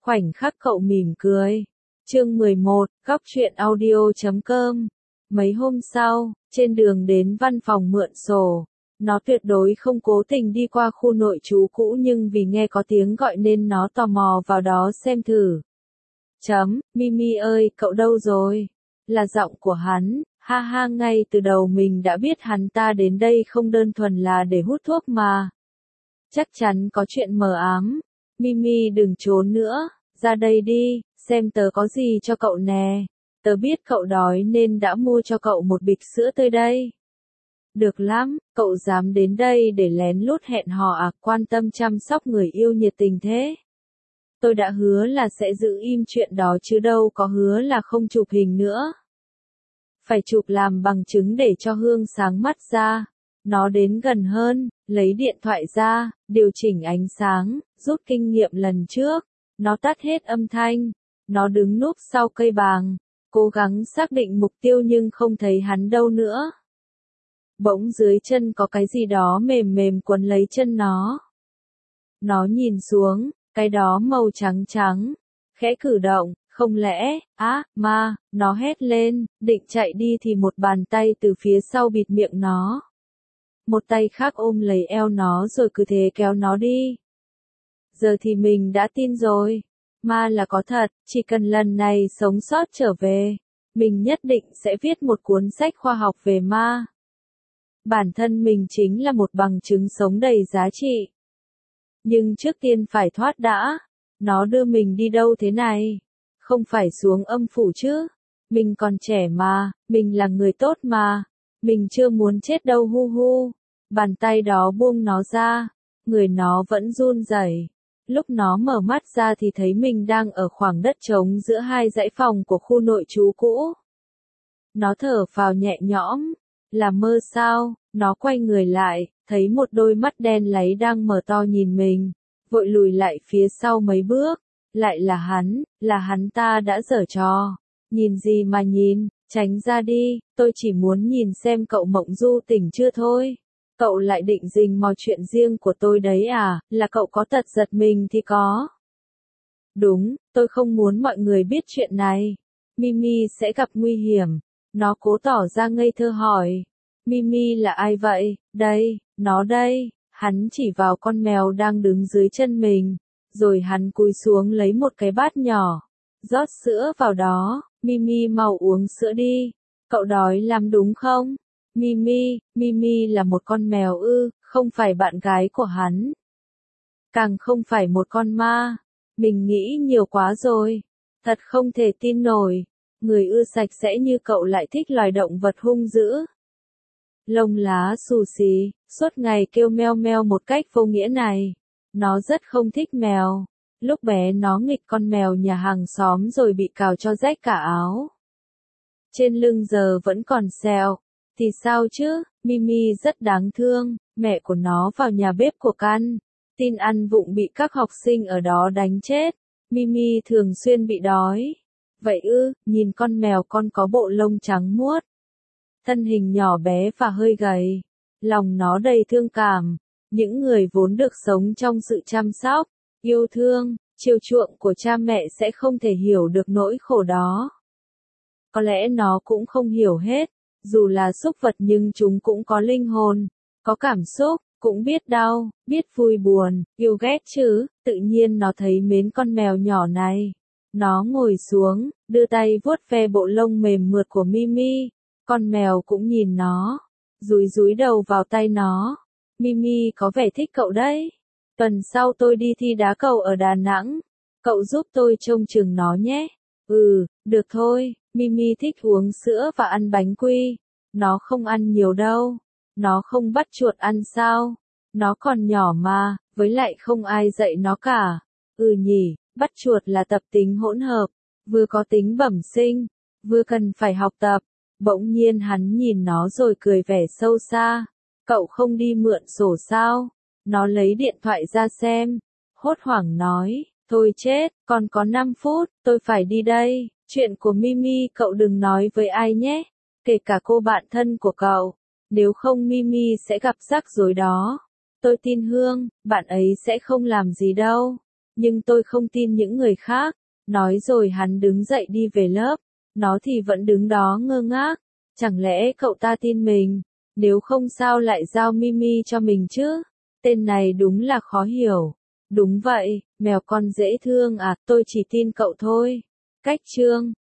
Khoảnh khắc cậu mỉm cười. Chương 11, góc truyện audio.com. Mấy hôm sau, trên đường đến văn phòng mượn sổ, nó tuyệt đối không cố tình đi qua khu nội trú cũ nhưng vì nghe có tiếng gọi nên nó tò mò vào đó xem thử. Mimi ơi, cậu đâu rồi? Là giọng của hắn, ha ha, ngay từ đầu mình đã biết hắn ta đến đây không đơn thuần là để hút thuốc mà. Chắc chắn có chuyện mờ ám. Mimi đừng trốn nữa, ra đây đi, xem tớ có gì cho cậu nè. Tớ biết cậu đói nên đã mua cho cậu một bịch sữa tươi đây. Được lắm, cậu dám đến đây để lén lút hẹn hò à, quan tâm chăm sóc người yêu nhiệt tình thế. Tôi đã hứa là sẽ giữ im chuyện đó chứ đâu có hứa là không chụp hình nữa. Phải chụp làm bằng chứng để cho Hương sáng mắt ra. Nó đến gần hơn, lấy điện thoại ra, điều chỉnh ánh sáng, rút kinh nghiệm lần trước. Nó tắt hết âm thanh. Nó đứng núp sau cây bàng, cố gắng xác định mục tiêu nhưng không thấy hắn đâu nữa. Bỗng dưới chân có cái gì đó mềm mềm quấn lấy chân nó. Nó nhìn xuống, cái đó màu trắng trắng, khẽ cử động, không lẽ, ma, nó hét lên, định chạy đi thì một bàn tay từ phía sau bịt miệng nó. Một tay khác ôm lấy eo nó rồi cứ thế kéo nó đi. Giờ thì mình đã tin rồi, ma là có thật, chỉ cần lần này sống sót trở về, mình nhất định sẽ viết một cuốn sách khoa học về ma. Bản thân mình chính là một bằng chứng sống đầy giá trị. Nhưng trước tiên phải thoát đã. Nó đưa mình đi đâu thế này? Không phải xuống âm phủ chứ? Mình còn trẻ mà, mình là người tốt mà. Mình chưa muốn chết đâu hu hu. Bàn tay đó buông nó ra. Người nó vẫn run rẩy. Lúc nó mở mắt ra thì thấy mình đang ở khoảng đất trống giữa hai dãy phòng của khu nội trú cũ. Nó thở phào nhẹ nhõm. Là mơ sao? Nó quay người lại, thấy một đôi mắt đen láy đang mở to nhìn mình, vội lùi lại phía sau mấy bước. Lại là hắn ta đã giở trò. Nhìn gì mà nhìn, tránh ra đi, tôi chỉ muốn nhìn xem cậu mộng du tỉnh chưa thôi. Cậu lại định rình mò chuyện riêng của tôi đấy à, là cậu có tật giật mình thì có. Đúng, tôi không muốn mọi người biết chuyện này. Mimi sẽ gặp nguy hiểm. Nó cố tỏ ra ngây thơ hỏi. Mimi là ai vậy? Đây, nó đây. Hắn chỉ vào con mèo đang đứng dưới chân mình. Rồi hắn cúi xuống lấy một cái bát nhỏ. Rót sữa vào đó. Mimi mau uống sữa đi. Cậu đói lắm đúng không? Mimi là một con mèo ư, không phải bạn gái của hắn. Càng không phải một con ma. Mình nghĩ nhiều quá rồi. Thật không thể tin nổi. Người ưa sạch sẽ như cậu lại thích loài động vật hung dữ. Lông lá xù xì, suốt ngày kêu meo meo một cách vô nghĩa này. Nó rất không thích mèo. Lúc bé nó nghịch con mèo nhà hàng xóm rồi bị cào cho rách cả áo. Trên lưng giờ vẫn còn sẹo. Thì sao chứ, Mimi rất đáng thương. Mẹ của nó vào nhà bếp của căn tin ăn vụng bị các học sinh ở đó đánh chết. Mimi thường xuyên bị đói. Vậy ư, nhìn con mèo con có bộ lông trắng muốt. Thân hình nhỏ bé và hơi gầy. Lòng nó đầy thương cảm. Những người vốn được sống trong sự chăm sóc, yêu thương, chiều chuộng của cha mẹ sẽ không thể hiểu được nỗi khổ đó. Có lẽ nó cũng không hiểu hết. Dù là súc vật nhưng chúng cũng có linh hồn, có cảm xúc, cũng biết đau, biết vui buồn, yêu ghét chứ. Tự nhiên nó thấy mến con mèo nhỏ này. Nó ngồi xuống, đưa tay vuốt ve bộ lông mềm mượt của Mimi. Con mèo cũng nhìn nó, dúi đầu vào tay nó. Mimi có vẻ thích cậu đấy. Tuần sau tôi đi thi đá cầu ở Đà Nẵng. Cậu giúp tôi trông chừng nó nhé. Được thôi. Mimi thích uống sữa và ăn bánh quy. Nó không ăn nhiều đâu. Nó không bắt chuột ăn sao? Nó còn nhỏ mà, với lại không ai dạy nó cả. Nhỉ, bắt chuột là tập tính hỗn hợp. Vừa có tính bẩm sinh, vừa cần phải học tập. Bỗng nhiên hắn nhìn nó rồi cười vẻ sâu xa. Cậu không đi mượn sổ sao? Nó lấy điện thoại ra xem. Hốt hoảng nói, thôi chết, còn có 5 phút, tôi phải đi đây. Chuyện của Mimi cậu đừng nói với ai nhé. Kể cả cô bạn thân của cậu. Nếu không Mimi sẽ gặp rắc rối đó. Tôi tin Hương, bạn ấy sẽ không làm gì đâu. nhưng tôi không tin những người khác. Nói rồi hắn đứng dậy đi về lớp. Nó thì vẫn đứng đó ngơ ngác. Chẳng lẽ cậu ta tin mình? Nếu không sao lại giao Mimi cho mình chứ? Tên này đúng là khó hiểu. Đúng vậy, mèo con dễ thương à, tôi chỉ tin cậu thôi. Cách chương